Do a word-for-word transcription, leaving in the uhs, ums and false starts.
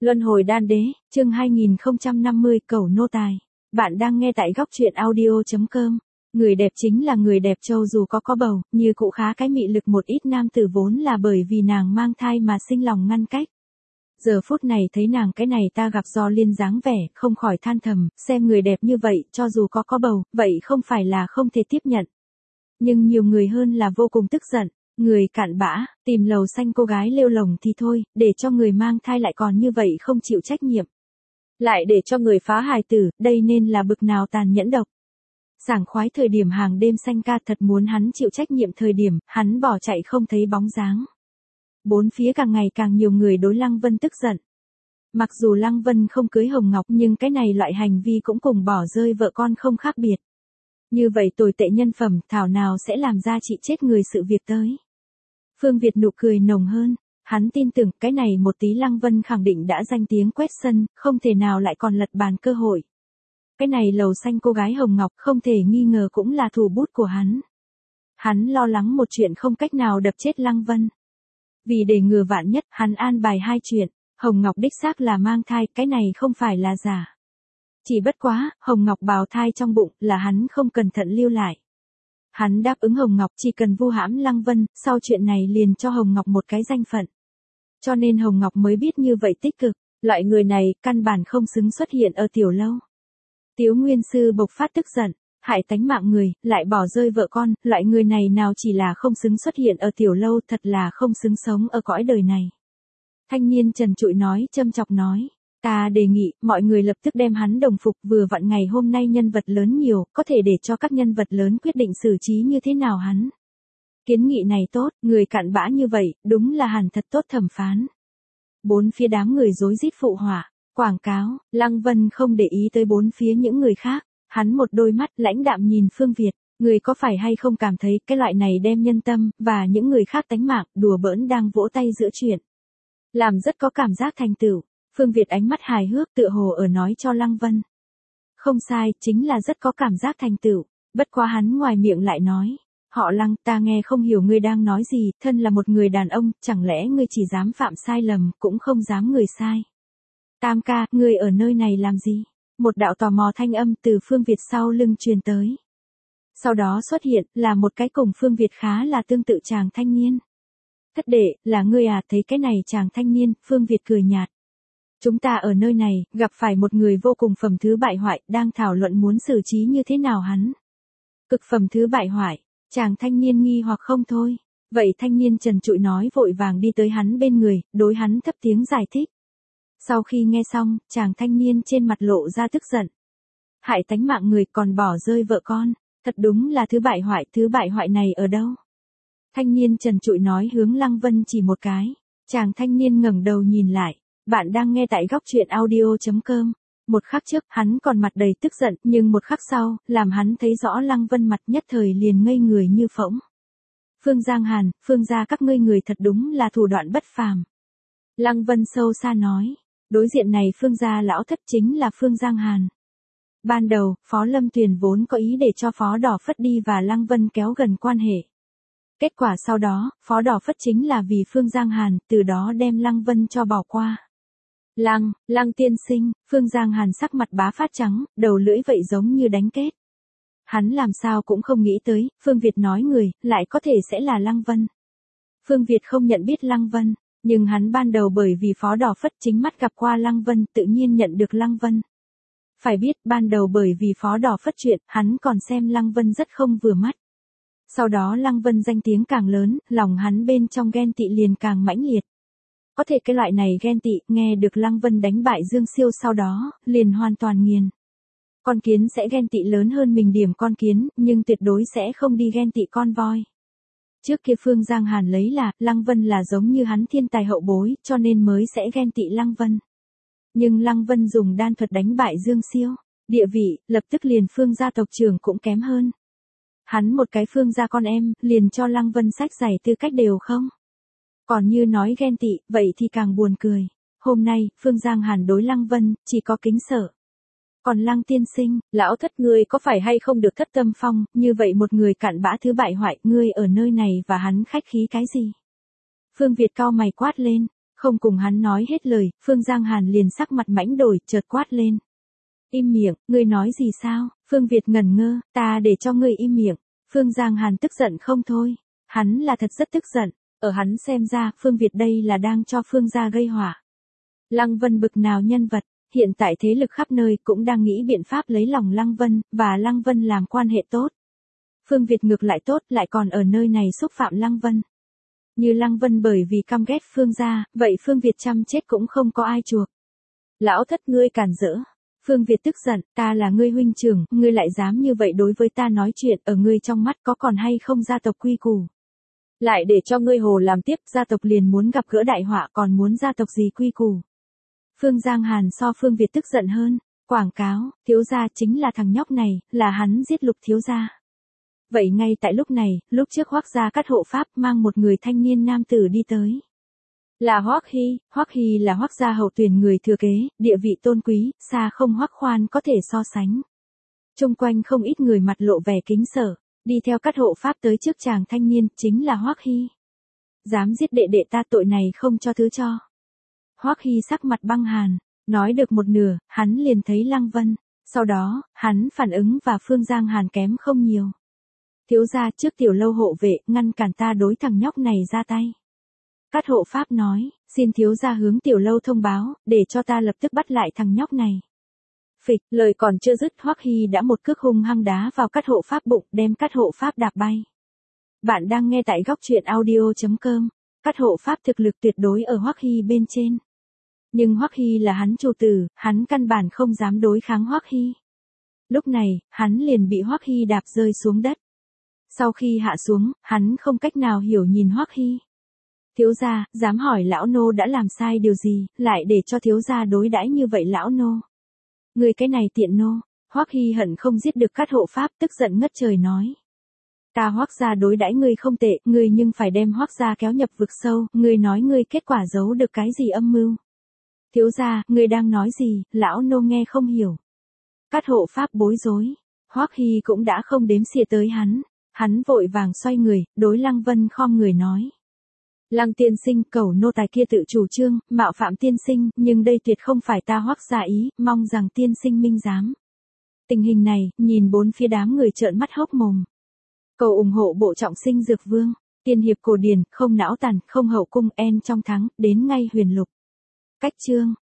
Luân hồi đan đế, chương hai nghìn không trăm năm mươi cầu nô tài. Bạn đang nghe tại góc truyện audio chấm com. Người đẹp chính là người đẹp châu dù có có bầu, như cụ khá cái mị lực một ít nam tử vốn là bởi vì nàng mang thai mà sinh lòng ngăn cách. Giờ phút này thấy nàng cái này ta gặp do liên dáng vẻ, không khỏi than thầm, xem người đẹp như vậy, cho dù có có bầu, vậy không phải là không thể tiếp nhận. Nhưng nhiều người hơn là vô cùng tức giận. Người cặn bã, tìm lầu xanh cô gái lêu lồng thì thôi, để cho người mang thai lại còn như vậy không chịu trách nhiệm. Lại để cho người phá hài tử, đây nên là bực nào tàn nhẫn độc. Sảng khoái thời điểm hàng đêm xanh ca thật muốn hắn chịu trách nhiệm thời điểm, hắn bỏ chạy không thấy bóng dáng. Bốn phía càng ngày càng nhiều người đối Lăng Vân tức giận. Mặc dù Lăng Vân không cưới Hồng Ngọc nhưng cái này loại hành vi cũng cùng bỏ rơi vợ con không khác biệt. Như vậy tồi tệ nhân phẩm thảo nào sẽ làm ra chị chết người sự việc tới. Phương Việt nụ cười nồng hơn, hắn tin tưởng cái này một tí Lăng Vân khẳng định đã danh tiếng quét sân, không thể nào lại còn lật bàn cơ hội. Cái này lầu xanh cô gái Hồng Ngọc không thể nghi ngờ cũng là thủ bút của hắn. Hắn lo lắng một chuyện không cách nào đập chết Lăng Vân. Vì để ngừa vạn nhất, hắn an bài hai chuyện, Hồng Ngọc đích xác là mang thai, cái này không phải là giả. Chỉ bất quá, Hồng Ngọc bào thai trong bụng là hắn không cẩn thận lưu lại. Hắn đáp ứng Hồng Ngọc chỉ cần vu hãm Lăng Vân, sau chuyện này liền cho Hồng Ngọc một cái danh phận. Cho nên Hồng Ngọc mới biết như vậy tích cực, loại người này căn bản không xứng xuất hiện ở tiểu lâu. Tiếu Nguyên Sư bộc phát tức giận, hại tánh mạng người, lại bỏ rơi vợ con, loại người này nào chỉ là không xứng xuất hiện ở tiểu lâu thật là không xứng sống ở cõi đời này. Thanh niên trần trụi nói châm chọc nói. Ta đề nghị, mọi người lập tức đem hắn đồng phục vừa vặn ngày hôm nay nhân vật lớn nhiều, có thể để cho các nhân vật lớn quyết định xử trí như thế nào hắn. Kiến nghị này tốt, người cặn bã như vậy, đúng là hẳn thật tốt thẩm phán. Bốn phía đám người rối rít phụ họa, quảng cáo, Lăng Vân không để ý tới bốn phía những người khác, hắn một đôi mắt lãnh đạm nhìn Phương Việt, người có phải hay không cảm thấy cái loại này đem nhân tâm, và những người khác tánh mạng, đùa bỡn đang vỗ tay giữa chuyện. Làm rất có cảm giác thành tựu. Phương Việt ánh mắt hài hước tựa hồ ở nói cho Lăng Vân. Không sai, chính là rất có cảm giác thành tựu, bất quá hắn ngoài miệng lại nói. Họ Lăng, ta nghe không hiểu ngươi đang nói gì, thân là một người đàn ông, chẳng lẽ ngươi chỉ dám phạm sai lầm, cũng không dám người sai. Tam ca, ngươi ở nơi này làm gì? Một đạo tò mò thanh âm từ Phương Việt sau lưng truyền tới. Sau đó xuất hiện, là một cái cùng Phương Việt khá là tương tự chàng thanh niên. Thất đệ, là ngươi à, thấy cái này chàng thanh niên, Phương Việt cười nhạt. Chúng ta ở nơi này, gặp phải một người vô cùng phẩm thứ bại hoại, đang thảo luận muốn xử trí như thế nào hắn. Cực phẩm thứ bại hoại, chàng thanh niên nghi hoặc không thôi. Vậy thanh niên trần trụi nói vội vàng đi tới hắn bên người, đối hắn thấp tiếng giải thích. Sau khi nghe xong, chàng thanh niên trên mặt lộ ra tức giận. Hại tánh mạng người còn bỏ rơi vợ con, thật đúng là thứ bại hoại, thứ bại hoại này ở đâu? Thanh niên trần trụi nói hướng Lăng Vân chỉ một cái, chàng thanh niên ngẩng đầu nhìn lại. Bạn đang nghe tại góc truyện audio chấm com. Một khắc trước, hắn còn mặt đầy tức giận, nhưng một khắc sau, làm hắn thấy rõ Lăng Vân mặt nhất thời liền ngây người như phỗng. Phương Giang Hàn, Phương gia các ngươi người thật đúng là thủ đoạn bất phàm. Lăng Vân sâu xa nói, đối diện này Phương gia lão thất chính là Phương Giang Hàn. Ban đầu, Phó Lâm Tuyền vốn có ý để cho Phó Đỏ Phất đi và Lăng Vân kéo gần quan hệ. Kết quả sau đó, Phó Đỏ Phất chính là vì Phương Giang Hàn, từ đó đem Lăng Vân cho bỏ qua. Lăng, Lăng tiên sinh, Phương Giang Hàn sắc mặt bá phát trắng, đầu lưỡi vậy giống như đánh kết. Hắn làm sao cũng không nghĩ tới, Phương Việt nói người, lại có thể sẽ là Lăng Vân. Phương Việt không nhận biết Lăng Vân, nhưng hắn ban đầu bởi vì Phó Đỏ Phất chính mắt gặp qua Lăng Vân tự nhiên nhận được Lăng Vân. Phải biết, ban đầu bởi vì Phó Đỏ Phất chuyện, hắn còn xem Lăng Vân rất không vừa mắt. Sau đó Lăng Vân danh tiếng càng lớn, lòng hắn bên trong ghen tị liền càng mãnh liệt. Có thể cái loại này ghen tị, nghe được Lăng Vân đánh bại Dương Siêu sau đó, liền hoàn toàn nghiền. Con kiến sẽ ghen tị lớn hơn mình điểm con kiến, nhưng tuyệt đối sẽ không đi ghen tị con voi. Trước kia Phương Giang Hàn lấy là, Lăng Vân là giống như hắn thiên tài hậu bối, cho nên mới sẽ ghen tị Lăng Vân. Nhưng Lăng Vân dùng đan thuật đánh bại Dương Siêu, địa vị, lập tức liền Phương gia tộc trưởng cũng kém hơn. Hắn một cái Phương gia con em, liền cho Lăng Vân sách giải tư cách đều không. Còn như nói ghen tị, vậy thì càng buồn cười. Hôm nay, Phương Giang Hàn đối Lăng Vân, chỉ có kính sợ. Còn Lăng tiên sinh, lão thất ngươi có phải hay không được thất tâm phong, như vậy một người cặn bã thứ bại hoại, ngươi ở nơi này và hắn khách khí cái gì? Phương Việt cao mày quát lên, Không cùng hắn nói hết lời, Phương Giang Hàn liền sắc mặt mãnh đổi, chợt quát lên. Im miệng, ngươi nói gì sao? Phương Việt ngẩn ngơ, ta để cho ngươi im miệng. Phương Giang Hàn tức giận không thôi. Hắn là thật rất tức giận. Ở hắn xem ra, Phương Việt đây là đang cho Phương gia gây họa. Lăng Vân bực nào nhân vật, hiện tại thế lực khắp nơi cũng đang nghĩ biện pháp lấy lòng Lăng Vân, và Lăng Vân làm quan hệ tốt. Phương Việt ngược lại tốt, lại còn ở nơi này xúc phạm Lăng Vân. Như Lăng Vân bởi vì căm ghét Phương gia, vậy Phương Việt chăm chết cũng không có ai chuộc. Lão thất ngươi cản rỡ. Phương Việt tức giận, ta là ngươi huynh trưởng, ngươi lại dám như vậy đối với ta nói chuyện, ở ngươi trong mắt có còn hay không gia tộc quy củ. Lại để cho ngươi hồ làm tiếp, gia tộc liền muốn gặp gỡ đại họa, còn muốn gia tộc gì quy củ. Phương Giang Hàn so Phương Việt tức giận hơn, quảng cáo, thiếu gia chính là thằng nhóc này, là hắn giết Lục thiếu gia. Vậy ngay tại lúc này, lúc trước Hoắc gia cắt hộ pháp mang một người thanh niên nam tử đi tới. Là Hoắc Hy, Hoắc Hy là Hoắc gia hậu tuyển người thừa kế, địa vị tôn quý, xa không Hoắc Khoan có thể so sánh. Trung quanh không ít người mặt lộ vẻ kính sợ, đi theo cắt hộ pháp tới trước chàng thanh niên, chính là Hoắc Hy. Dám giết đệ đệ ta, tội này không cho thứ cho. Hoắc Hy sắc mặt băng hàn, nói được một nửa, hắn liền thấy Lăng Vân, sau đó, hắn phản ứng và Phương Giang Hàn kém không nhiều. Thiếu gia trước tiểu lâu hộ vệ, ngăn cản ta đối thằng nhóc này ra tay. Cát hộ pháp nói, xin thiếu gia hướng tiểu lâu thông báo, để cho ta lập tức bắt lại thằng nhóc này. Phịch, lời còn chưa dứt, Hoắc Hy đã một cước hung hăng đá vào Cát hộ pháp bụng, đem Cát hộ pháp đạp bay. Bạn đang nghe tại góc truyện audio chấm com. Cát hộ pháp thực lực tuyệt đối ở Hoắc Hy bên trên. Nhưng Hoắc Hy là hắn chủ tử, hắn căn bản không dám đối kháng Hoắc Hy. Lúc này, hắn liền bị Hoắc Hy đạp rơi xuống đất. Sau khi hạ xuống, hắn không cách nào hiểu nhìn Hoắc Hy. Thiếu gia, dám hỏi lão nô đã làm sai điều gì, lại để cho thiếu gia đối đãi như vậy lão nô. Người cái này tiện nô. Hoắc Hy hận không giết được Cát hộ pháp, tức giận ngất trời nói. Ta Hoắc gia đối đãi ngươi không tệ, ngươi nhưng phải đem Hoắc gia kéo nhập vực sâu, ngươi nói ngươi kết quả giấu được cái gì âm mưu. Thiếu gia, ngươi đang nói gì, lão nô nghe không hiểu. Cát hộ pháp bối rối. Hoắc Hy cũng đã không đếm xỉa tới hắn. Hắn vội vàng xoay người, đối Lăng Vân khom người nói. Lăng tiên sinh, cẩu nô tài kia tự chủ trương, mạo phạm tiên sinh, nhưng đây tuyệt không phải ta Hoắc gia ý, mong rằng tiên sinh minh giám. Tình hình này, nhìn bốn phía đám người trợn mắt hốc mồm. Cầu ủng hộ bộ trọng sinh dược vương, tiên hiệp cổ điển, không não tàn, không hậu cung, en trong thắng, đến ngay huyền lục. Cách chương.